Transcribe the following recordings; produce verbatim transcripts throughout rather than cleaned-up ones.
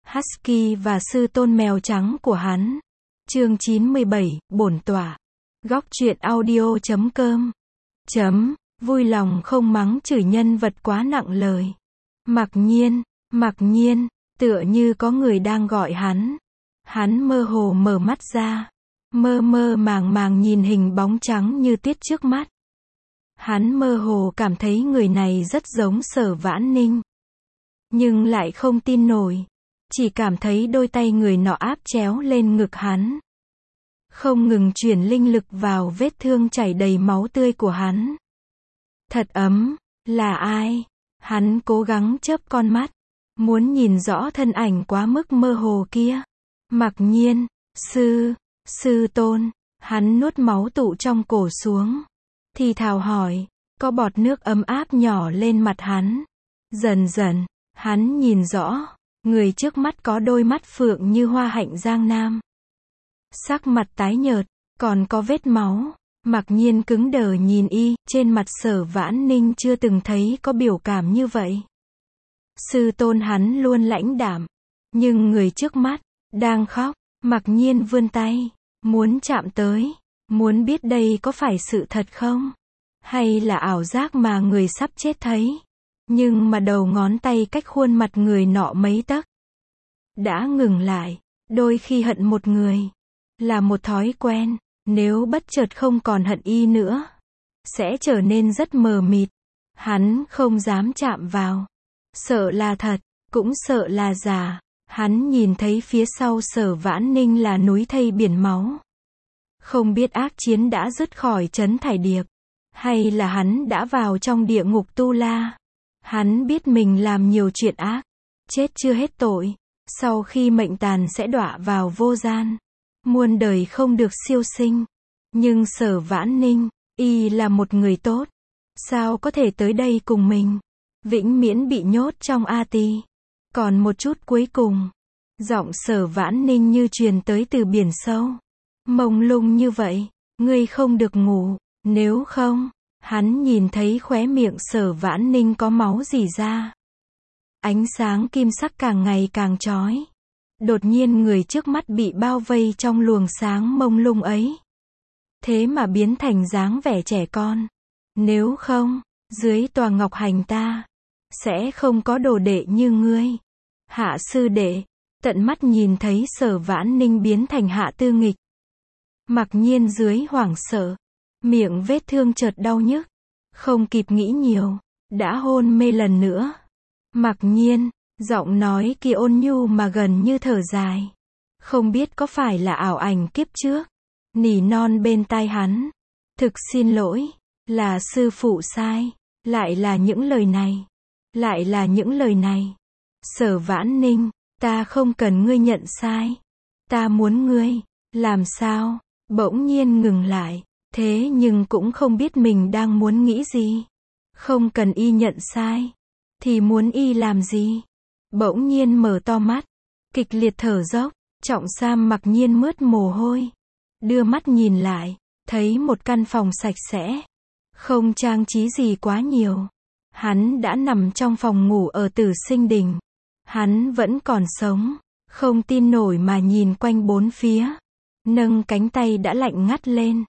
Husky và sư tôn mèo trắng của hắn. Chương chín mươi bảy, bổn tọa. Góc truyện audio chấm com. Chấm, vui lòng không mắng chửi nhân vật quá nặng lời. Mặc nhiên, mặc nhiên, tựa như có người đang gọi hắn. Hắn mơ hồ mở mắt ra. Mơ mơ màng màng nhìn hình bóng trắng như tuyết trước mắt. Hắn mơ hồ cảm thấy người này rất giống Sở Vãn Ninh. Nhưng lại không tin nổi. Chỉ cảm thấy đôi tay người nọ áp chéo lên ngực hắn. Không ngừng chuyển linh lực vào vết thương chảy đầy máu tươi của hắn. Thật ấm, là ai? Hắn cố gắng chớp con mắt. Muốn nhìn rõ thân ảnh quá mức mơ hồ kia. Mặc nhiên, sư, sư tôn. Hắn nuốt máu tụ trong cổ xuống. Thì thào hỏi, có bọt nước ấm áp nhỏ lên mặt hắn. Dần dần, hắn nhìn rõ. Người trước mắt có đôi mắt phượng như hoa hạnh giang nam. Sắc mặt tái nhợt, còn có vết máu. Mặc nhiên cứng đờ nhìn y, trên mặt Sở Vãn Ninh chưa từng thấy có biểu cảm như vậy. Sư tôn hắn luôn lãnh đạm. Nhưng người trước mắt, đang khóc. Mặc nhiên vươn tay, muốn chạm tới. Muốn biết đây có phải sự thật không? Hay là ảo giác mà người sắp chết thấy? Nhưng mà đầu ngón tay cách khuôn mặt người nọ mấy tấc. Đã ngừng lại. Đôi khi hận một người là một thói quen. Nếu bất chợt không còn hận y nữa, sẽ trở nên rất mờ mịt. Hắn không dám chạm vào. Sợ là thật, cũng sợ là giả. Hắn nhìn thấy phía sau Sở Vãn Ninh là núi thây biển máu. Không biết ác chiến đã dứt khỏi trấn Thải Điệp, hay là hắn đã vào trong địa ngục Tu La. Hắn biết mình làm nhiều chuyện ác, chết chưa hết tội. Sau khi mệnh tàn sẽ đọa vào vô gian. Muôn đời không được siêu sinh. Nhưng Sở Vãn Ninh, y là một người tốt. Sao có thể tới đây cùng mình? Vĩnh miễn bị nhốt trong A Ti. Còn một chút cuối cùng. Giọng Sở Vãn Ninh như truyền tới từ biển sâu. Mông lung như vậy, ngươi không được ngủ, nếu không. Hắn nhìn thấy khóe miệng Sở Vãn Ninh có máu rỉ ra. Ánh sáng kim sắc càng ngày càng chói. Đột nhiên người trước mắt bị bao vây trong luồng sáng mông lung ấy. Thế mà biến thành dáng vẻ trẻ con. Nếu không, dưới tòa ngọc hành ta, sẽ không có đồ đệ như ngươi. Hạ sư đệ, tận mắt nhìn thấy Sở Vãn Ninh biến thành Hạ Tư Nghịch. Mặc nhiên dưới hoảng sợ, miệng vết thương chợt đau nhức. Không kịp nghĩ nhiều, đã hôn mê lần nữa. Mặc nhiên, giọng nói kia ôn nhu mà gần như thở dài. Không biết có phải là ảo ảnh kiếp trước. Nỉ non bên tai hắn. Thực xin lỗi, là sư phụ sai. Lại là những lời này. Lại là những lời này. Sở Vãn Ninh, ta không cần ngươi nhận sai. Ta muốn ngươi. Làm sao? Bỗng nhiên ngừng lại. Thế nhưng cũng không biết mình đang muốn nghĩ gì. Không cần y nhận sai. Thì muốn y làm gì? Bỗng nhiên mở to mắt. Kịch liệt thở dốc. Trọng Sam mặc nhiên mướt mồ hôi. Đưa mắt nhìn lại. Thấy một căn phòng sạch sẽ. Không trang trí gì quá nhiều. Hắn đã nằm trong phòng ngủ ở Tử Sinh Đình. Hắn vẫn còn sống. Không tin nổi mà nhìn quanh bốn phía. Nâng cánh tay đã lạnh ngắt lên.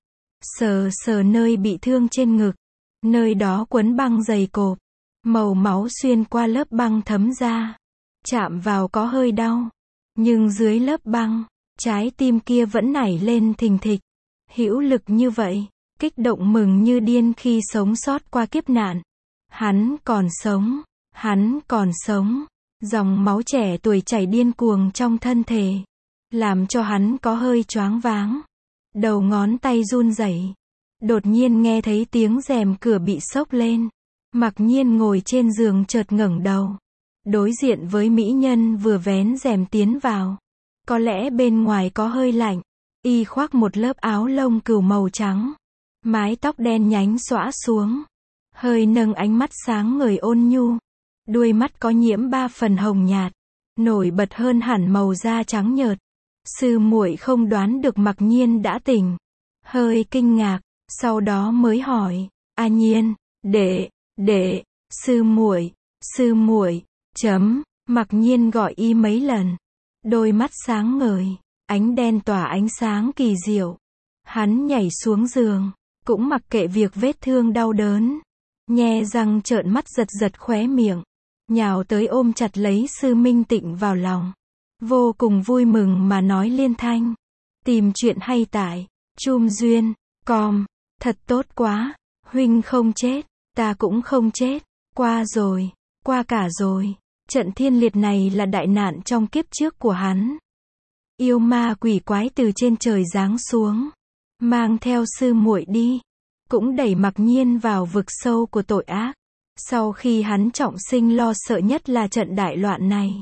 Sờ sờ nơi bị thương trên ngực. Nơi đó quấn băng dày cộp. Màu máu xuyên qua lớp băng thấm ra. Chạm vào có hơi đau. Nhưng dưới lớp băng, trái tim kia vẫn nảy lên thình thịch. Hữu lực như vậy. Kích động mừng như điên khi sống sót qua kiếp nạn. Hắn còn sống. Hắn còn sống. Dòng máu trẻ tuổi chảy điên cuồng trong thân thể. Làm cho hắn có hơi choáng váng. Đầu ngón tay run rẩy. Đột nhiên nghe thấy tiếng rèm cửa bị xốc lên. Mặc nhiên ngồi trên giường chợt ngẩng đầu. Đối diện với mỹ nhân vừa vén rèm tiến vào. Có lẽ bên ngoài có hơi lạnh. Y khoác một lớp áo lông cừu màu trắng. Mái tóc đen nhánh xõa xuống. Hơi nâng ánh mắt sáng ngời ôn nhu. Đuôi mắt có nhiễm ba phần hồng nhạt. Nổi bật hơn hẳn màu da trắng nhợt. Sư muội không đoán được Mặc nhiên đã tỉnh. Hơi kinh ngạc. Sau đó mới hỏi. A Nhiên, đệ, đệ, sư muội, sư muội, chấm. Mặc nhiên gọi y mấy lần. Đôi mắt sáng ngời, ánh đen tỏa ánh sáng kỳ diệu. Hắn nhảy xuống giường, cũng mặc kệ việc vết thương đau đớn. Nhe răng trợn mắt giật giật khóe miệng. Nhào tới ôm chặt lấy Sư Minh Tịnh vào lòng. Vô cùng vui mừng mà nói liên thanh. Tìm chuyện hay tại chum duyên com. Thật tốt quá. Huynh không chết. Ta cũng không chết. Qua rồi. Qua cả rồi. Trận thiên liệt này là đại nạn trong kiếp trước của hắn. Yêu ma quỷ quái từ trên trời giáng xuống. Mang theo sư muội đi. Cũng đẩy Mặc Nhiên vào vực sâu của tội ác. Sau khi hắn trọng sinh lo sợ nhất là trận đại loạn này.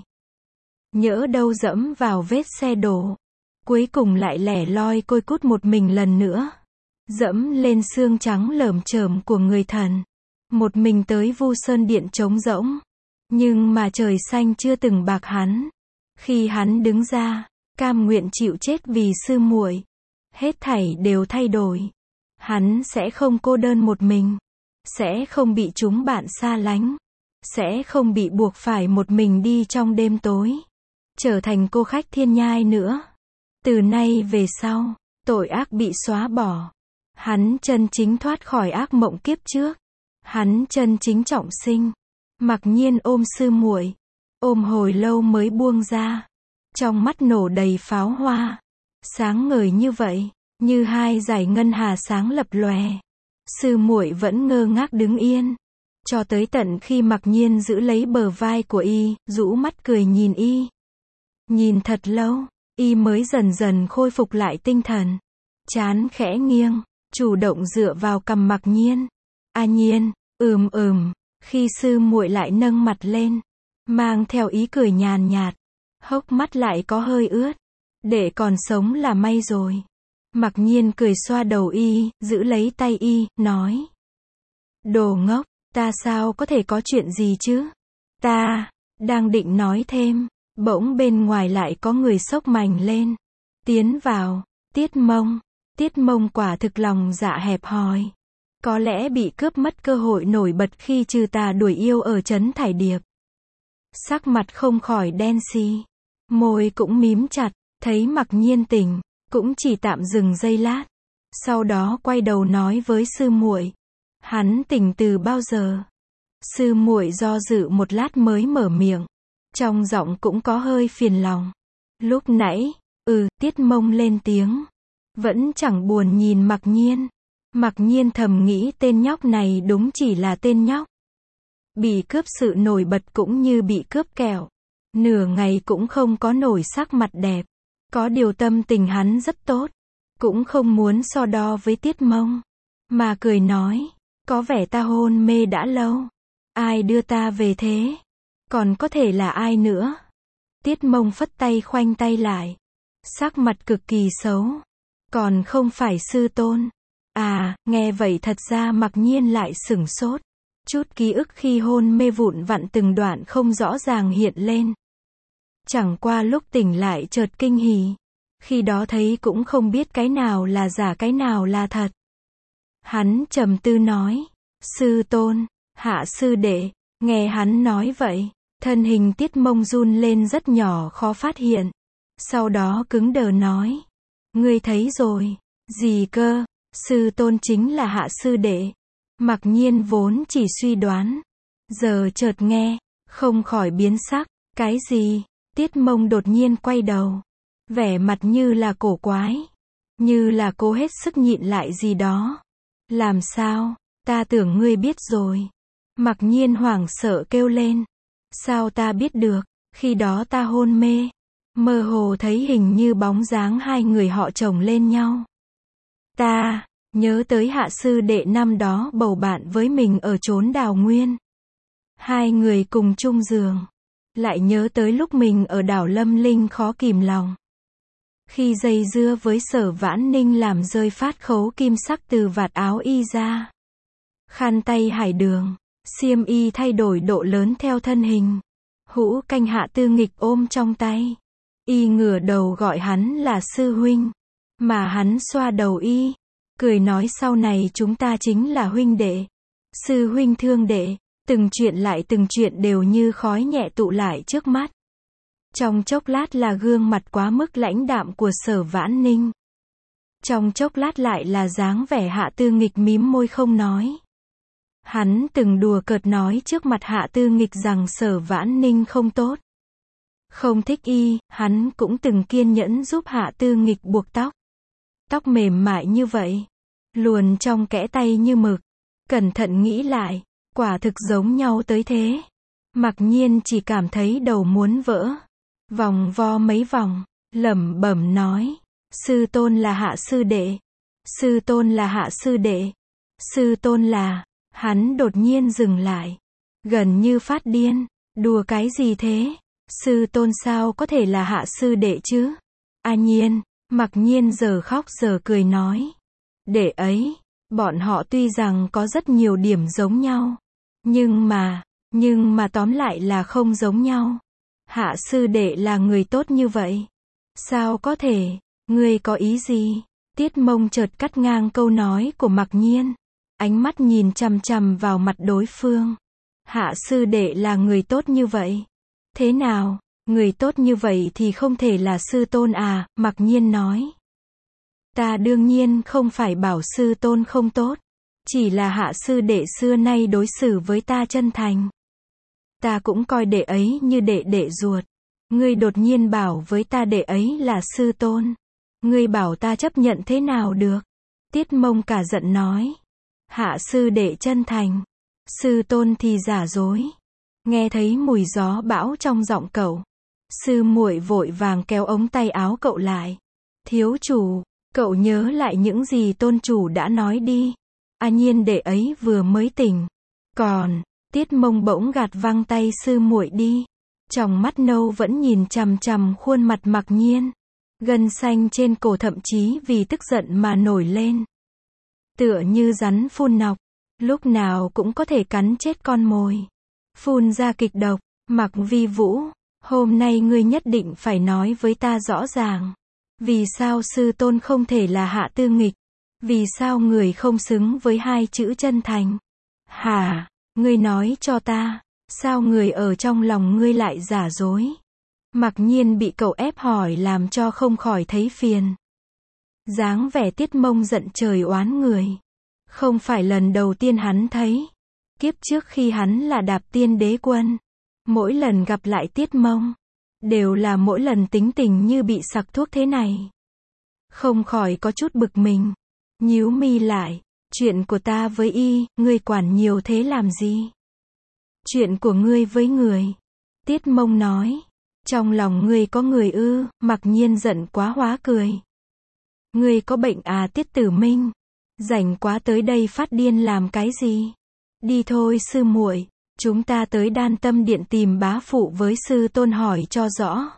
Nhỡ đâu dẫm vào vết xe đổ. Cuối cùng lại lẻ loi côi cút một mình lần nữa. Dẫm lên xương trắng lởm chởm của người thần. Một mình tới Vu Sơn Điện trống rỗng. Nhưng mà trời xanh chưa từng bạc hắn. Khi hắn đứng ra, cam nguyện chịu chết vì sư muội. Hết thảy đều thay đổi. Hắn sẽ không cô đơn một mình. Sẽ không bị chúng bạn xa lánh. Sẽ không bị buộc phải một mình đi trong đêm tối. Trở thành cô khách thiên nhai nữa. Từ nay về sau, tội ác bị xóa bỏ. Hắn chân chính thoát khỏi ác mộng kiếp trước. Hắn chân chính trọng sinh. Mặc Nhiên ôm sư muội, ôm hồi lâu mới buông ra. Trong mắt nổ đầy pháo hoa. Sáng ngời như vậy, như hai dải ngân hà sáng lập lòe. Sư muội vẫn ngơ ngác đứng yên. Cho tới tận khi Mặc Nhiên giữ lấy bờ vai của y, rũ mắt cười nhìn y. Nhìn thật lâu, y mới dần dần khôi phục lại tinh thần. Trán khẽ nghiêng, chủ động dựa vào cằm Mặc Nhiên. A Nhiên, ừm ừm. Khi sư muội lại nâng mặt lên, mang theo ý cười nhàn nhạt, hốc mắt lại có hơi ướt. Để còn sống là may rồi. Mặc Nhiên cười xoa đầu y, giữ lấy tay y, nói. Đồ ngốc, ta sao có thể có chuyện gì chứ? Ta, đang định nói thêm, bỗng bên ngoài lại có người xốc mành lên. Tiến vào, Tiết Mông. Tiết Mông quả thực lòng dạ hẹp hòi. Có lẽ bị cướp mất cơ hội nổi bật khi trừ tà đuổi yêu ở trấn Thải Điệp. Sắc mặt không khỏi đen xì. Môi cũng mím chặt, thấy Mặc Nhiên tỉnh, cũng chỉ tạm dừng giây lát. Sau đó quay đầu nói với sư muội. Hắn tỉnh từ bao giờ? Sư muội do dự một lát mới mở miệng. Trong giọng cũng có hơi phiền lòng. Lúc nãy, ừ, Tiết Mông lên tiếng. Vẫn chẳng buồn nhìn Mặc Nhiên. Mặc Nhiên thầm nghĩ tên nhóc này đúng chỉ là tên nhóc. Bị cướp sự nổi bật cũng như bị cướp kẹo. Nửa ngày cũng không có nổi sắc mặt đẹp. Có điều tâm tình hắn rất tốt. Cũng không muốn so đo với Tiết Mông. Mà cười nói. Có vẻ ta hôn mê đã lâu. Ai đưa ta về thế? Còn có thể là ai nữa? Tiết Mông phất tay khoanh tay lại. Sắc mặt cực kỳ xấu. Còn không phải sư tôn. À, nghe vậy thật ra Mặc Nhiên lại sửng sốt. Chút ký ức khi hôn mê vụn vặn từng đoạn không rõ ràng hiện lên. Chẳng qua lúc tỉnh lại chợt kinh hỉ. Khi đó thấy cũng không biết cái nào là giả cái nào là thật. Hắn trầm tư nói. Sư tôn, hạ sư đệ. Nghe hắn nói vậy, thân hình Tiết Mông run lên rất nhỏ khó phát hiện. Sau đó cứng đờ nói. Ngươi thấy rồi. Gì cơ? Sư tôn chính là hạ sư đệ. Mặc Nhiên vốn chỉ suy đoán. Giờ chợt nghe, không khỏi biến sắc. Cái gì? Tiết Mông đột nhiên quay đầu. Vẻ mặt như là cổ quái. Như là cố hết sức nhịn lại gì đó. Làm sao? Ta tưởng ngươi biết rồi. Mặc Nhiên hoảng sợ kêu lên. Sao ta biết được? Khi đó ta hôn mê. Mơ hồ thấy hình như bóng dáng hai người họ chồng lên nhau. Ta nhớ tới hạ sư đệ năm đó bầu bạn với mình ở chốn Đào Nguyên. Hai người cùng chung giường. Lại nhớ tới lúc mình ở đảo Lâm Linh khó kìm lòng. Khi dây dưa với Sở Vãn Ninh làm rơi phát khấu kim sắc từ vạt áo y ra. Khăn tay hải đường, xiêm y thay đổi độ lớn theo thân hình. Hũ canh Hạ Tư Nghịch ôm trong tay. Y ngửa đầu gọi hắn là sư huynh. Mà hắn xoa đầu y. Cười nói sau này chúng ta chính là huynh đệ. Sư huynh thương đệ. Từng chuyện lại từng chuyện đều như khói nhẹ tụ lại trước mắt. Trong chốc lát là gương mặt quá mức lãnh đạm của Sở Vãn Ninh. Trong chốc lát lại là dáng vẻ Hạ Tư Nghịch mím môi không nói. Hắn từng đùa cợt nói trước mặt Hạ Tư Nghịch rằng Sở Vãn Ninh không tốt, không thích y, hắn cũng từng kiên nhẫn giúp Hạ Tư Nghịch buộc tóc. Tóc mềm mại như vậy, luồn trong kẽ tay như mực. Cẩn thận nghĩ lại, quả thực giống nhau tới thế. Mặc Nhiên chỉ cảm thấy đầu muốn vỡ. Vòng vo mấy vòng, lẩm bẩm nói, sư tôn là Hạ sư đệ, sư tôn là Hạ sư đệ, sư tôn là, hắn đột nhiên dừng lại, gần như phát điên, đùa cái gì thế, sư tôn sao có thể là Hạ sư đệ chứ, a Nhiên, Mặc Nhiên giờ khóc giờ cười nói, đệ ấy, bọn họ tuy rằng có rất nhiều điểm giống nhau, nhưng mà, nhưng mà tóm lại là không giống nhau. Hạ sư đệ là người tốt như vậy. Sao có thể, ngươi có ý gì? Tiết Mông chợt cắt ngang câu nói của Mặc Nhiên. Ánh mắt nhìn chằm chằm vào mặt đối phương. Hạ sư đệ là người tốt như vậy. Thế nào, người tốt như vậy thì không thể là sư tôn à, Mặc Nhiên nói. Ta đương nhiên không phải bảo sư tôn không tốt. Chỉ là Hạ sư đệ xưa nay đối xử với ta chân thành. Ta cũng coi đệ ấy như đệ đệ ruột. Ngươi đột nhiên bảo với ta đệ ấy là sư tôn. Ngươi bảo ta chấp nhận thế nào được? Tiết Mông cả giận nói. Hạ sư đệ chân thành. Sư tôn thì giả dối. Nghe thấy mùi gió bão trong giọng cậu. Sư muội vội vàng kéo ống tay áo cậu lại. Thiếu chủ, cậu nhớ lại những gì tôn chủ đã nói đi. A Nhiên đệ ấy vừa mới tỉnh. Còn... Tiết Mông bỗng gạt văng tay sư muội đi. Tròng mắt nâu vẫn nhìn chằm chằm khuôn mặt Mặc Nhiên. Gân xanh trên cổ thậm chí vì tức giận mà nổi lên. Tựa như rắn phun nọc. Lúc nào cũng có thể cắn chết con mồi. Phun ra kịch độc. Mặc Vi Vũ, hôm nay ngươi nhất định phải nói với ta rõ ràng. Vì sao sư tôn không thể là Hạ Tư Nghịch? Vì sao người không xứng với hai chữ chân thành? Hả? Ngươi nói cho ta, sao người ở trong lòng ngươi lại giả dối? Mặc Nhiên bị cậu ép hỏi làm cho không khỏi thấy phiền. Dáng vẻ Tiết Mông giận trời oán người. Không phải lần đầu tiên hắn thấy. Kiếp trước khi hắn là Đạp Tiên Đế Quân, mỗi lần gặp lại Tiết Mông, đều là mỗi lần tính tình như bị sặc thuốc thế này. Không khỏi có chút bực mình. Nhíu mi lại. Chuyện của ta với y, ngươi quản nhiều thế làm gì? Chuyện của ngươi với người. Tiết Mông nói. Trong lòng ngươi có người ư, Mặc Nhiên giận quá hóa cười. Ngươi có bệnh à Tiết Tử Minh? Rảnh quá tới đây phát điên làm cái gì? Đi thôi sư muội, chúng ta tới Đan Tâm Điện tìm bá phụ với sư tôn hỏi cho rõ.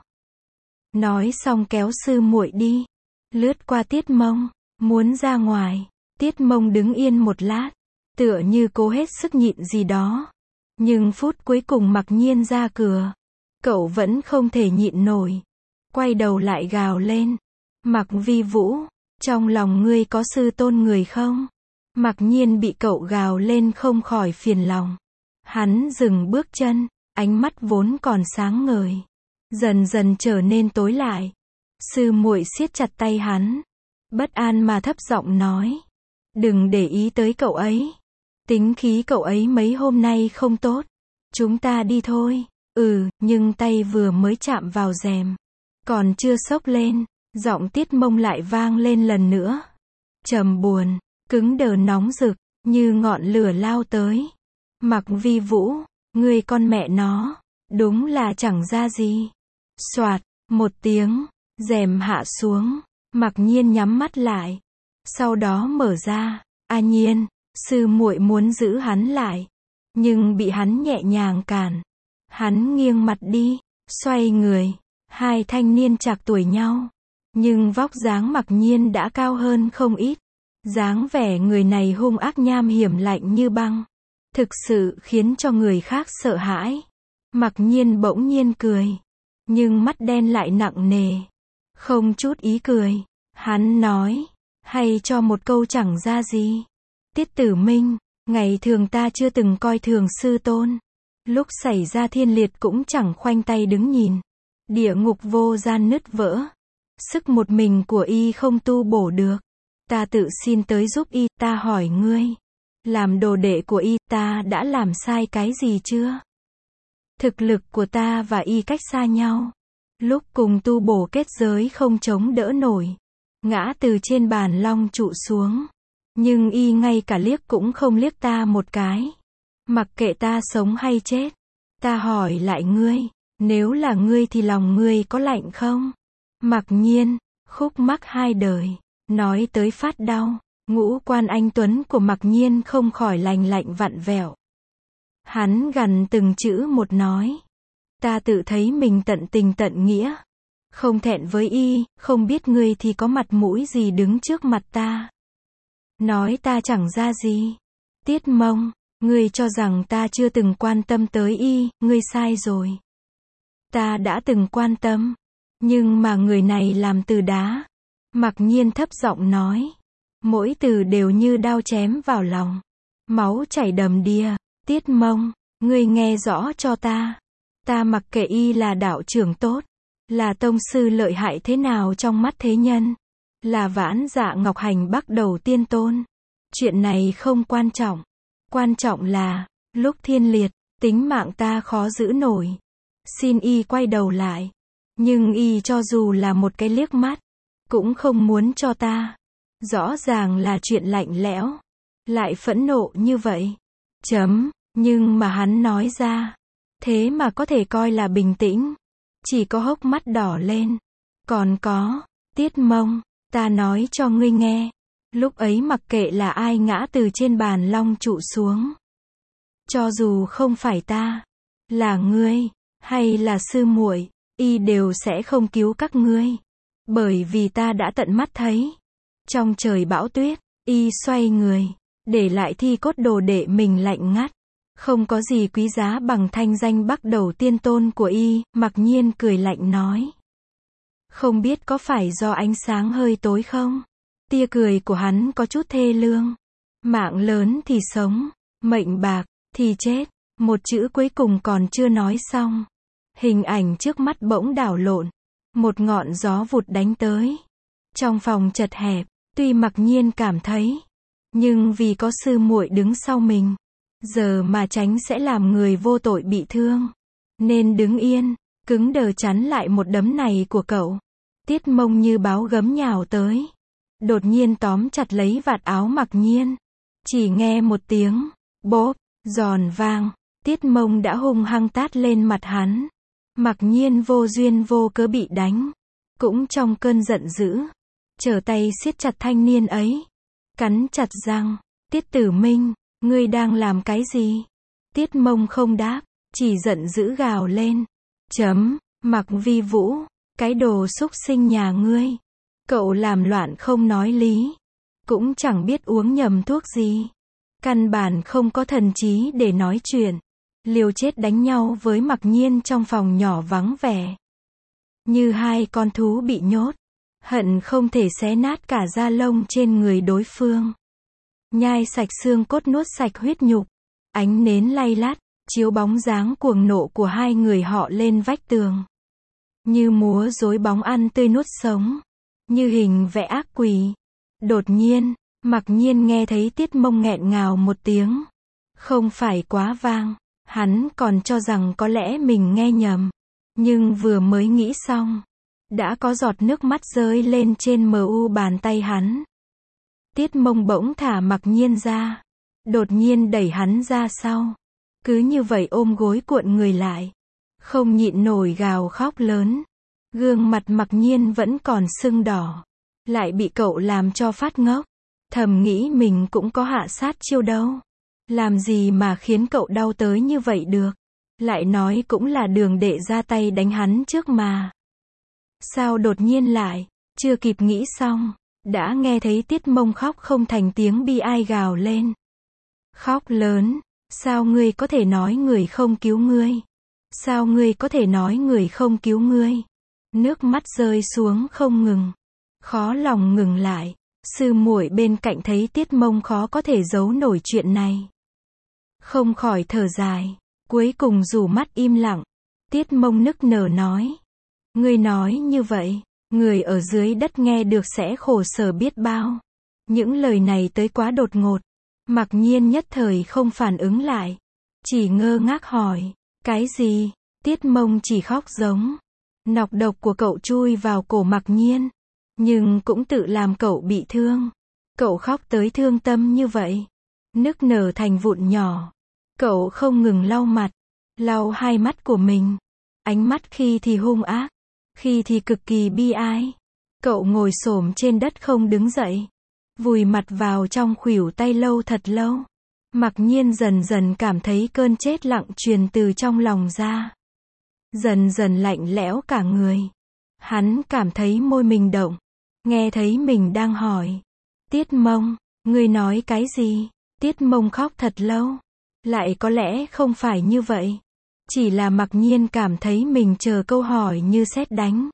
Nói xong kéo sư muội đi. Lướt qua Tiết Mông, muốn ra ngoài. Tiết Mông đứng yên một lát, tựa như cố hết sức nhịn gì đó. Nhưng phút cuối cùng Mặc Nhiên ra cửa, cậu vẫn không thể nhịn nổi. Quay đầu lại gào lên. Mặc Vi Vũ, trong lòng ngươi có sư tôn người không? Mặc Nhiên bị cậu gào lên không khỏi phiền lòng. Hắn dừng bước chân, ánh mắt vốn còn sáng ngời, dần dần trở nên tối lại. Sư muội siết chặt tay hắn, bất an mà thấp giọng nói. Đừng để ý tới cậu ấy. Tính khí cậu ấy mấy hôm nay không tốt. Chúng ta đi thôi. Ừ, nhưng tay vừa mới chạm vào rèm, còn chưa xốc lên, giọng Tiết Mông lại vang lên lần nữa. Trầm buồn, cứng đờ nóng rực, như ngọn lửa lao tới. Mặc Vi Vũ, ngươi con mẹ nó, đúng là chẳng ra gì. Soạt, một tiếng, rèm hạ xuống, Mặc Nhiên nhắm mắt lại. Sau đó mở ra. A Nhiên, sư muội muốn giữ hắn lại, nhưng bị hắn nhẹ nhàng cản. Hắn nghiêng mặt đi, xoay người. Hai thanh niên trạc tuổi nhau, nhưng vóc dáng Mặc Nhiên đã cao hơn không ít. Dáng vẻ người này hung ác nham hiểm lạnh như băng, thực sự khiến cho người khác sợ hãi. Mặc Nhiên bỗng nhiên cười, nhưng mắt đen lại nặng nề, không chút ý cười. Hắn nói, hay cho một câu chẳng ra gì. Tiết Tử Minh, ngày thường ta chưa từng coi thường sư tôn. Lúc xảy ra thiên liệt cũng chẳng khoanh tay đứng nhìn. Địa ngục vô gian nứt vỡ. Sức một mình của y không tu bổ được. Ta tự xin tới giúp y, ta hỏi ngươi. Làm đồ đệ của y, ta đã làm sai cái gì chưa? Thực lực của ta và y cách xa nhau. Lúc cùng tu bổ kết giới không chống đỡ nổi. Ngã từ trên bàn long trụ xuống. Nhưng y ngay cả liếc cũng không liếc ta một cái. Mặc kệ ta sống hay chết. Ta hỏi lại ngươi, nếu là ngươi thì lòng ngươi có lạnh không? Mặc Nhiên, khúc mắc hai đời. Nói tới phát đau. Ngũ quan anh tuấn của Mặc Nhiên không khỏi lành lạnh vặn vẹo. Hắn gằn từng chữ một nói. Ta tự thấy mình tận tình tận nghĩa. Không thẹn với y, không biết ngươi thì có mặt mũi gì đứng trước mặt ta. Nói ta chẳng ra gì. Tiết Mông, ngươi cho rằng ta chưa từng quan tâm tới y, ngươi sai rồi. Ta đã từng quan tâm. Nhưng mà người này làm từ đá. Mặc Nhiên thấp giọng nói. Mỗi từ đều như đao chém vào lòng. Máu chảy đầm đìa. Tiết Mông, ngươi nghe rõ cho ta. Ta mặc kệ y là đạo trưởng tốt. Là tông sư lợi hại thế nào trong mắt thế nhân. Là Vãn Dạ Ngọc Hành Bắc đầu tiên tôn. Chuyện này không quan trọng. Quan trọng là, lúc thiên liệt, tính mạng ta khó giữ nổi. Xin y quay đầu lại. Nhưng y cho dù là một cái liếc mắt, cũng không muốn cho ta. Rõ ràng là chuyện lạnh lẽo. Lại phẫn nộ như vậy. Chấm, nhưng mà hắn nói ra. Thế mà có thể coi là bình tĩnh. Chỉ có hốc mắt đỏ lên. Còn có, Tiết Mông, ta nói cho ngươi nghe. Lúc ấy mặc kệ là ai ngã từ trên bàn long trụ xuống. Cho dù không phải ta, là ngươi, hay là sư muội, y đều sẽ không cứu các ngươi. Bởi vì ta đã tận mắt thấy. Trong trời bão tuyết, y xoay người, để lại thi cốt đồ đệ mình lạnh ngắt. Không có gì quý giá bằng thanh danh Bắc đầu tiên tôn của y, Mặc Nhiên cười lạnh nói. Không biết có phải do ánh sáng hơi tối không? Tia cười của hắn có chút thê lương. Mạng lớn thì sống, mệnh bạc, thì chết. Một chữ cuối cùng còn chưa nói xong. Hình ảnh trước mắt bỗng đảo lộn. Một ngọn gió vụt đánh tới. Trong phòng chật hẹp, tuy Mặc Nhiên cảm thấy. Nhưng vì có sư muội đứng sau mình. Giờ mà tránh sẽ làm người vô tội bị thương. Nên đứng yên, cứng đờ chắn lại một đấm này của cậu. Tiết Mông như báo gấm nhào tới. Đột nhiên tóm chặt lấy vạt áo Mặc Nhiên. Chỉ nghe một tiếng, bốp, giòn vang. Tiết Mông đã hung hăng tát lên mặt hắn. Mặc Nhiên vô duyên vô cớ bị đánh. Cũng trong cơn giận dữ. Trở tay siết chặt thanh niên ấy. Cắn chặt răng. Tiết Tử Minh, ngươi đang làm cái gì? Tiết Mông không đáp. Chỉ giận dữ gào lên. Chấm, Mặc Vi Vũ. Cái đồ xúc sinh nhà ngươi. Cậu làm loạn không nói lý. Cũng chẳng biết uống nhầm thuốc gì. Căn bản không có thần trí để nói chuyện. Liều chết đánh nhau với Mặc Nhiên trong phòng nhỏ vắng vẻ. Như hai con thú bị nhốt. Hận không thể xé nát cả da lông trên người đối phương. Nhai sạch xương cốt nuốt sạch huyết nhục. Ánh nến lay lắt, chiếu bóng dáng cuồng nộ của hai người họ lên vách tường. Như múa rối bóng ăn tươi nuốt sống. Như hình vẽ ác quỷ. Đột nhiên, Mặc Nhiên nghe thấy Tiết Mông nghẹn ngào một tiếng. Không phải quá vang. Hắn còn cho rằng có lẽ mình nghe nhầm. Nhưng vừa mới nghĩ xong. Đã có giọt nước mắt rơi lên trên mờ u bàn tay hắn. Tiết Mông bỗng thả Mặc Nhiên ra. Đột nhiên đẩy hắn ra sau. Cứ như vậy ôm gối cuộn người lại. Không nhịn nổi gào khóc lớn. Gương mặt Mặc Nhiên vẫn còn sưng đỏ. Lại bị cậu làm cho phát ngốc. Thầm nghĩ mình cũng có hạ sát chiêu đâu. Làm gì mà khiến cậu đau tới như vậy được. Lại nói cũng là Đường Đệ ra tay đánh hắn trước mà. Sao đột nhiên lại. Chưa kịp nghĩ xong. Đã nghe thấy Tiết Mông khóc không thành tiếng bi ai gào lên. Khóc lớn. Sao ngươi có thể nói người không cứu ngươi? Sao ngươi có thể nói người không cứu ngươi? Nước mắt rơi xuống không ngừng. Khó lòng ngừng lại. Sư muội bên cạnh thấy Tiết Mông khó có thể giấu nổi chuyện này. Không khỏi thở dài. Cuối cùng rủ mắt im lặng. Tiết Mông nức nở nói. Ngươi nói như vậy, người ở dưới đất nghe được sẽ khổ sở biết bao. Những lời này tới quá đột ngột. Mặc Nhiên nhất thời không phản ứng lại. Chỉ ngơ ngác hỏi. Cái gì? Tiết Mông chỉ khóc giống. Nọc độc của cậu chui vào cổ Mặc Nhiên. Nhưng cũng tự làm cậu bị thương. Cậu khóc tới thương tâm như vậy. Nức nở thành vụn nhỏ. Cậu không ngừng lau mặt. Lau hai mắt của mình. Ánh mắt khi thì hung ác. Khi thì cực kỳ bi ai. Cậu ngồi xổm trên đất không đứng dậy. Vùi mặt vào trong khuỷu tay lâu thật lâu. Mặc Nhiên dần dần cảm thấy cơn chết lặng truyền từ trong lòng ra. Dần dần lạnh lẽo cả người. Hắn cảm thấy môi mình động. Nghe thấy mình đang hỏi. Tiết Mông, ngươi nói cái gì? Tiết Mông khóc thật lâu. Lại có lẽ không phải như vậy. Chỉ là Mặc Nhiên cảm thấy mình chờ câu hỏi như sét đánh.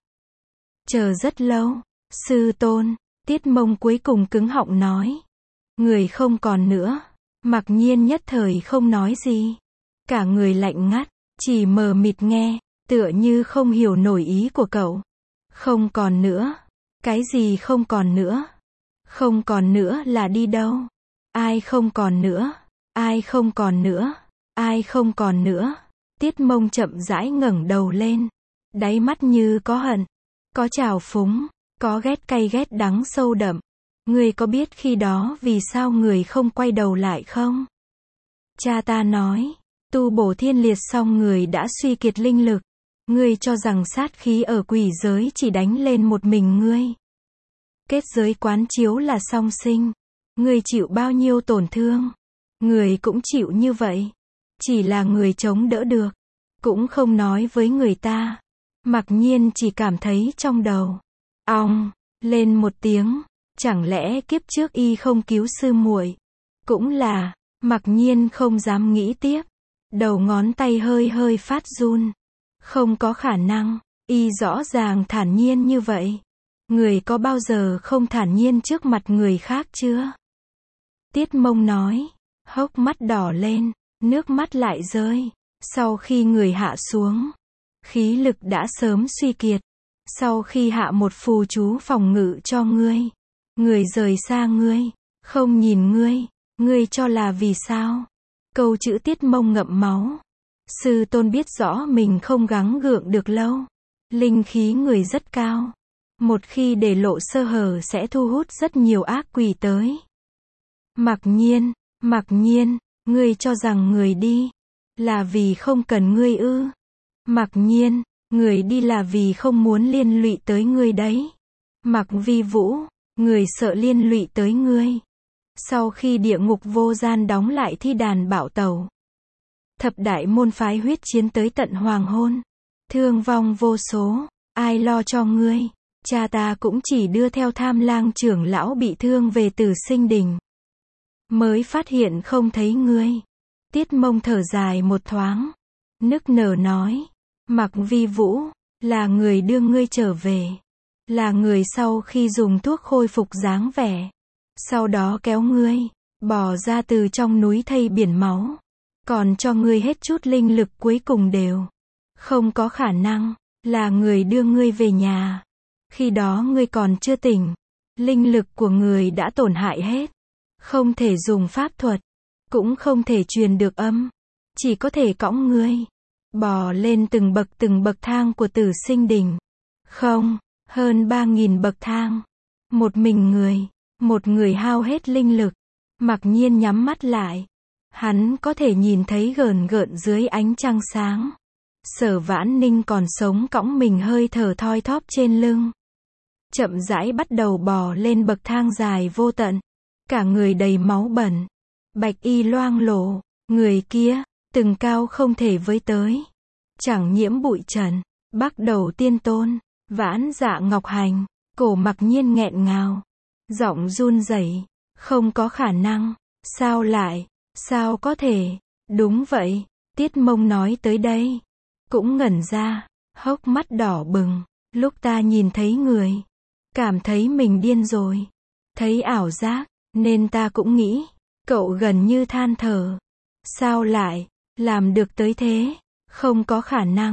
Chờ rất lâu. Sư tôn, Tiết Mông cuối cùng cứng họng nói. Người không còn nữa. Mặc Nhiên nhất thời không nói gì. Cả người lạnh ngắt, chỉ mờ mịt nghe, tựa như không hiểu nổi ý của cậu. Không còn nữa. Cái gì không còn nữa? Không còn nữa là đi đâu? Ai không còn nữa? Ai không còn nữa? Ai không còn nữa? Tiết Mông chậm rãi ngẩng đầu lên. Đáy mắt như có hận, có trào phúng, có ghét cay ghét đắng sâu đậm. Ngươi có biết khi đó vì sao người không quay đầu lại không? Cha ta nói, tu bổ thiên liệt xong người đã suy kiệt linh lực. Ngươi cho rằng sát khí ở quỷ giới chỉ đánh lên một mình ngươi. Kết giới quán chiếu là song sinh. Ngươi chịu bao nhiêu tổn thương, người cũng chịu như vậy. Chỉ là người chống đỡ được, cũng không nói với người ta. Mặc Nhiên chỉ cảm thấy trong đầu ong lên một tiếng. Chẳng lẽ kiếp trước y không cứu sư muội? Cũng là, Mặc Nhiên không dám nghĩ tiếp. Đầu ngón tay hơi hơi phát run. Không có khả năng, y rõ ràng thản nhiên như vậy. Người có bao giờ không thản nhiên trước mặt người khác chưa? Tiết Mông nói, hốc mắt đỏ lên, nước mắt lại rơi. Sau khi người hạ xuống, khí lực đã sớm suy kiệt. Sau khi hạ một phù chú phòng ngự cho ngươi, người rời xa ngươi, không nhìn ngươi, ngươi cho là vì sao? Câu chữ Tiết Mông ngậm máu. Sư tôn biết rõ mình không gắng gượng được lâu. Linh khí người rất cao. Một khi để lộ sơ hở sẽ thu hút rất nhiều ác quỷ tới. Mặc Nhiên, Mặc Nhiên, ngươi cho rằng người đi là vì không cần ngươi ư? Mặc Nhiên, người đi là vì không muốn liên lụy tới ngươi đấy. Mặc Vi Vũ, người sợ liên lụy tới ngươi. Sau khi địa ngục vô gian đóng lại thi đàn bạo tẩu, thập đại môn phái huyết chiến tới tận hoàng hôn, thương vong vô số, ai lo cho ngươi? Cha ta cũng chỉ đưa theo Tham Lang trưởng lão bị thương về Tử Sinh Đình, mới phát hiện không thấy ngươi. Tiết Mông thở dài một thoáng, nức nở nói, Mặc Vi Vũ là người đưa ngươi trở về, là người sau khi dùng thuốc khôi phục dáng vẻ, sau đó kéo ngươi bỏ ra từ trong núi thây biển máu, còn cho ngươi hết chút linh lực cuối cùng đều. Không có khả năng, là người đưa ngươi về nhà. Khi đó ngươi còn chưa tỉnh, linh lực của người đã tổn hại hết. Không thể dùng pháp thuật, cũng không thể truyền được âm, chỉ có thể cõng ngươi bò lên từng bậc từng bậc thang của Tử Sinh Đình. Không, hơn ba nghìn bậc thang. Một mình người, một người hao hết linh lực. Mặc Nhiên nhắm mắt lại. Hắn có thể nhìn thấy gờn gợn dưới ánh trăng sáng. Sở Vãn Ninh còn sống cõng mình hơi thở thoi thóp trên lưng. Chậm rãi bắt đầu bò lên bậc thang dài vô tận. Cả người đầy máu bẩn. Bạch y loang lổ. Người kia, từng cao không thể với tới. Chẳng nhiễm bụi trần. Bắc Đầu Tiên Tôn. Vãn Dạ Ngọc Hành. Cổ Mặc Nhiên nghẹn ngào. Giọng run rẩy. Không có khả năng. Sao lại? Sao có thể? Đúng vậy. Tiết Mông nói tới đây, cũng ngẩn ra, hốc mắt đỏ bừng. Lúc ta nhìn thấy người, cảm thấy mình điên rồi, thấy ảo giác, nên ta cũng nghĩ, cậu gần như than thở. Sao lại làm được tới thế? Không có khả năng.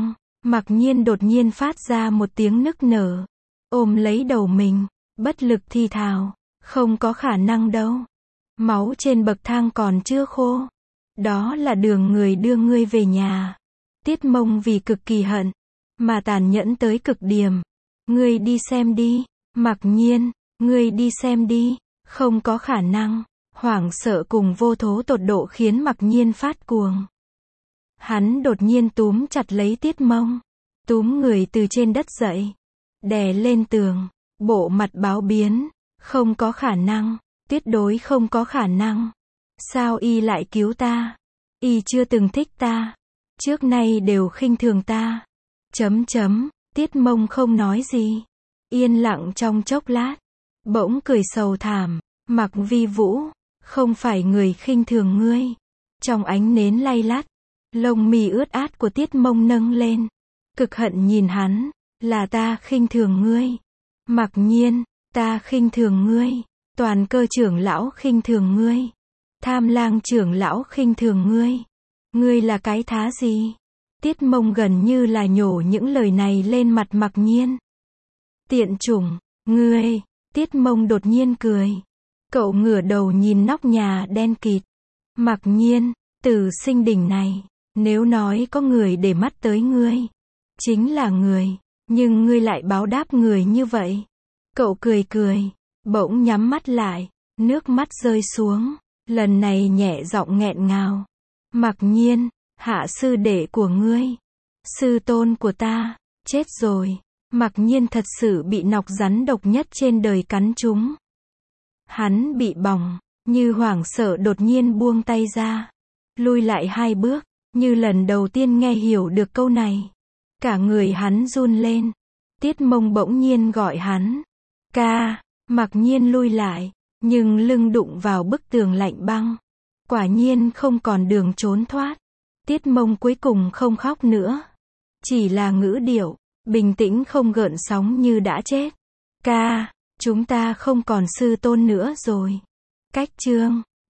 Mặc Nhiên đột nhiên phát ra một tiếng nức nở, ôm lấy đầu mình, bất lực thì thào, không có khả năng đâu. Máu trên bậc thang còn chưa khô. Đó là đường người đưa ngươi về nhà. Tiết Mông vì cực kỳ hận, mà tàn nhẫn tới cực điểm. Ngươi đi xem đi. Mặc Nhiên, ngươi đi xem đi. Không có khả năng. Hoảng sợ cùng vô thố tột độ khiến Mặc Nhiên phát cuồng. Hắn đột nhiên túm chặt lấy Tiết Mông, túm người từ trên đất dậy, đè lên tường, bộ mặt báo biến. Không có khả năng, tuyệt đối không có khả năng. Sao y lại cứu ta? Y chưa từng thích ta, trước nay đều khinh thường ta. Chấm chấm, Tiết Mông không nói gì, yên lặng trong chốc lát, bỗng cười sầu thảm. Mặc Vi Vũ, không phải người khinh thường ngươi. Trong ánh nến lay lắt, lông mi ướt át của Tiết Mông nâng lên, cực hận nhìn hắn, là ta khinh thường ngươi. Mặc Nhiên, ta khinh thường ngươi. Toàn Cơ trưởng lão khinh thường ngươi. Tham Lang trưởng lão khinh thường ngươi. Ngươi là cái thá gì? Tiết Mông gần như là nhổ những lời này lên mặt Mặc Nhiên. Tiện chủng, ngươi. Tiết Mông đột nhiên cười. Cậu ngửa đầu nhìn nóc nhà đen kịt. Mặc Nhiên, từ sinh đỉnh này, nếu nói có người để mắt tới ngươi, chính là người, nhưng ngươi lại báo đáp người như vậy. Cậu cười cười, bỗng nhắm mắt lại, nước mắt rơi xuống, lần này nhẹ giọng nghẹn ngào. Mặc Nhiên, hạ sư đệ của ngươi, sư tôn của ta, chết rồi. Mặc Nhiên thật sự bị nọc rắn độc nhất trên đời cắn trúng. Hắn bị bỏng, như hoảng sợ đột nhiên buông tay ra, lui lại hai bước, như lần đầu tiên nghe hiểu được câu này. Cả người hắn run lên. Tiết Mông bỗng nhiên gọi hắn. Ca. Mặc Nhiên lui lại, nhưng lưng đụng vào bức tường lạnh băng. Quả nhiên không còn đường trốn thoát. Tiết Mông cuối cùng không khóc nữa, chỉ là ngữ điệu bình tĩnh không gợn sóng như đã chết. Ca, chúng ta không còn sư tôn nữa rồi. Cách chương